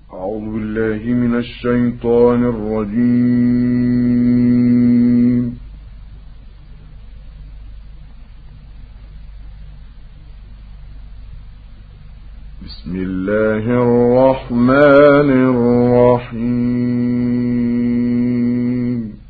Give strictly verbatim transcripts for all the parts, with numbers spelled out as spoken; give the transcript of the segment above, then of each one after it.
أعوذ بالله من الشيطان الرجيم. بسم الله الرحمن الرحيم.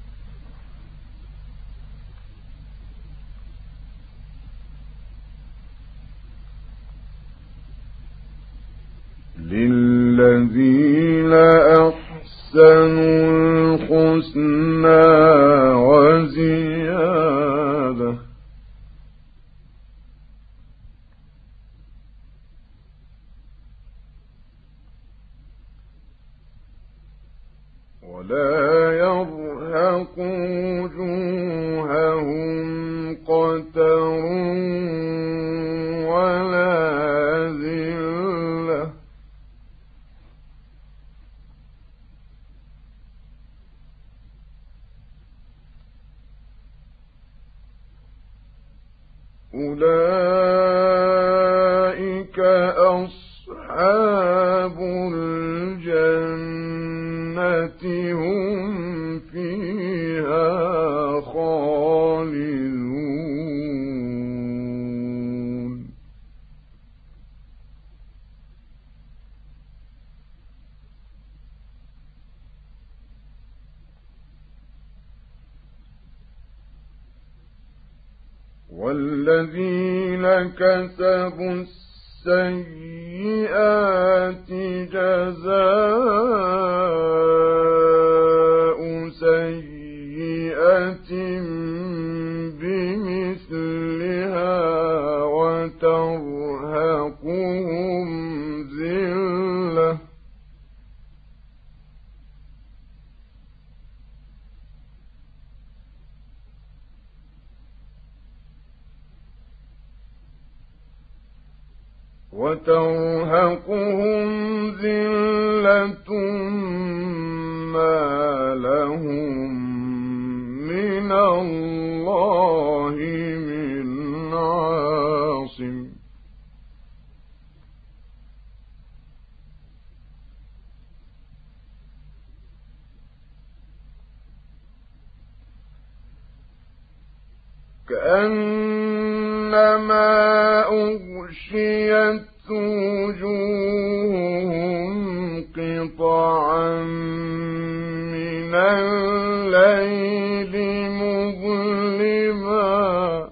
للذين أحسنوا الحسنى وزيادة ولا يرهق وجوههم قتر ولا ذلة أولئك أصحاب الجنة هم فيها خالدون. والذين كسبوا السيئات جزاء سيئة بمثلها وترهقهم ذلة وترهقهم ذلة ما لهم من الله من عاصم. كأنما أغشيت وجوههم قطعا من الليل مظلما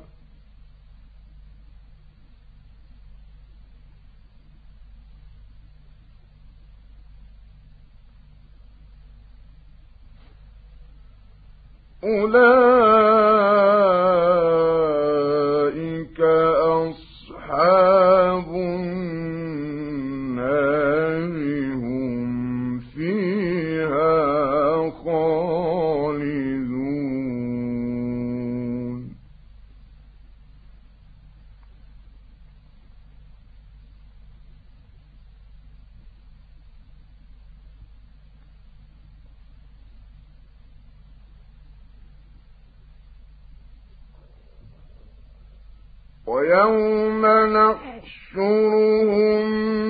أولئك أصحاب النار هم فيها خالدون. ويوم نحشرهم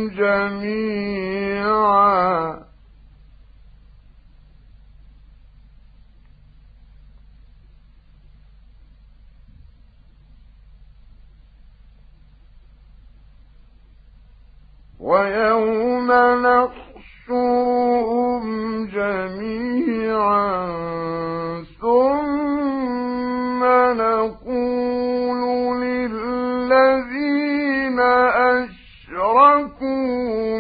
جميعا ويوم نحشرهم جميعا ثم نقول للذين أشركوا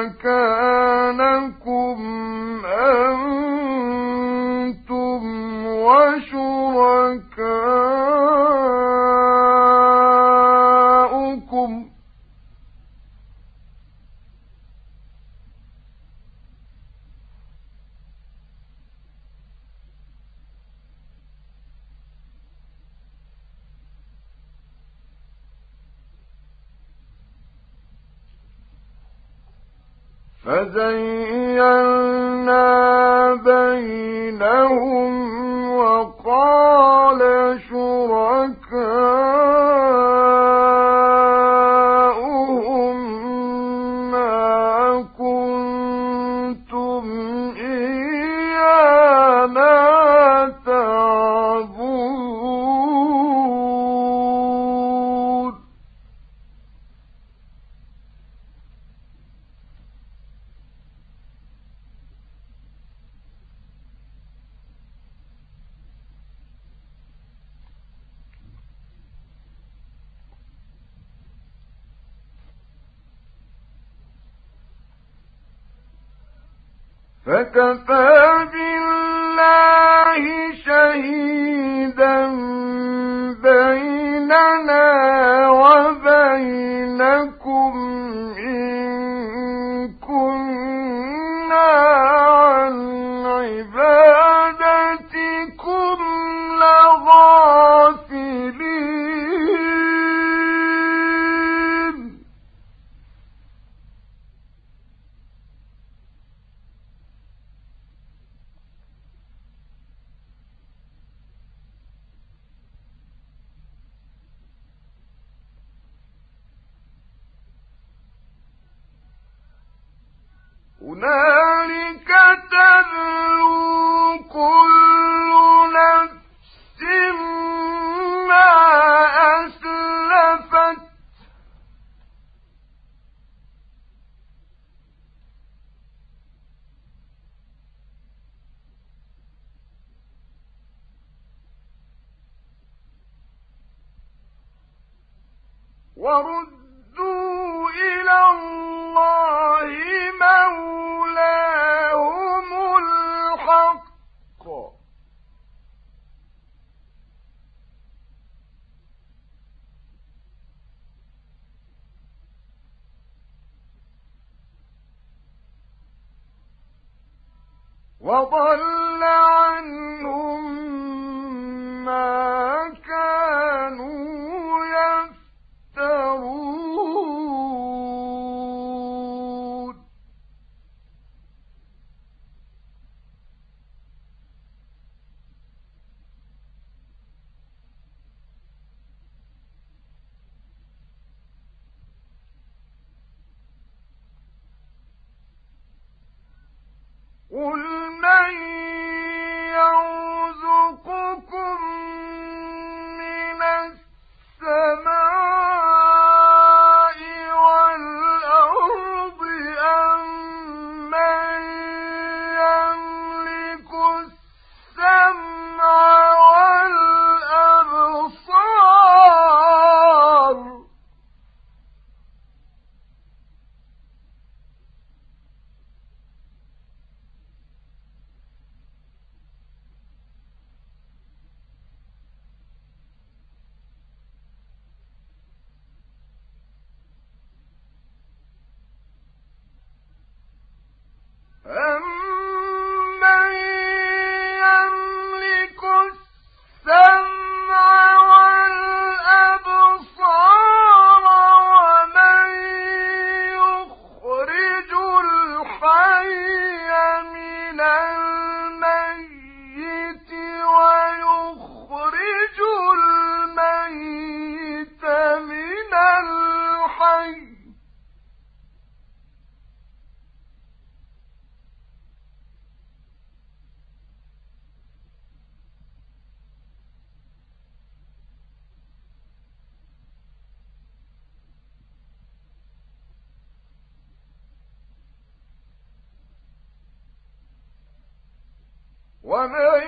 مكانكم أنتم وشركاؤكم فزيّلنا بينهم وقال شركاؤهم ما كنتم فكفى بالله شهيدا بيننا وبينكم إن كنا عن عبادتكم لغافلين. هنالك تبلو كل نفس ما أسلفت وردوا إلى الله مولاهم الحق وضل عنهم ما كانوا يفترون. قل من يرزقكم من السماء والأرض أم من يملك السمع والأبصار أَمَّن يَمْلِكُ السَّمْعَ وَالْأَبْصَارَ وَمَن يُخْرِجُ الْحَيَّ مِنَ الْمَيِّتِ وَيُخْرِجُ الْمَيِّتَ مِنَ الْحَيِّ ومن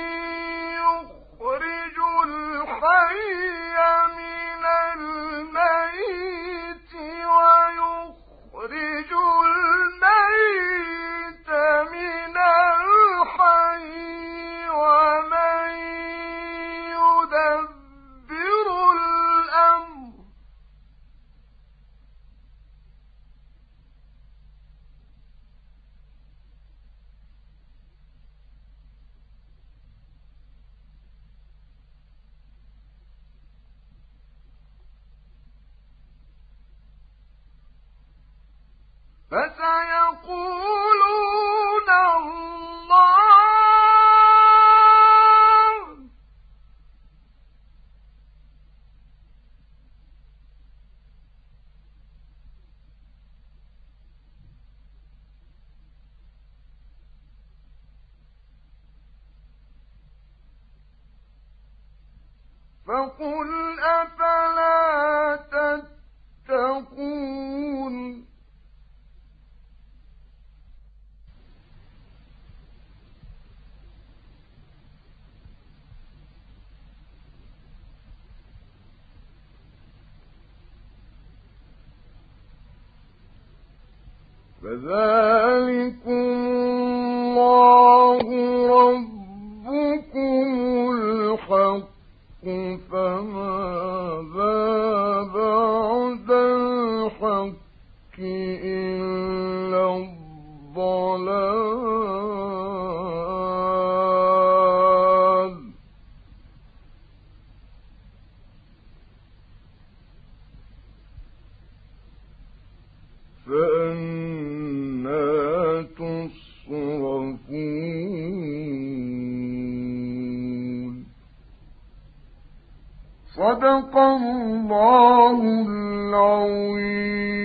يخرج الحي من الميت ويخرج الميت من الحي ومن يدبر الأمر فسيقولون الله فقل أفلا تتقون فذلكم الله ربكم الحق فماذا بعد الحق إلا الضلال فأنى تصرفون صدق الله العظيم.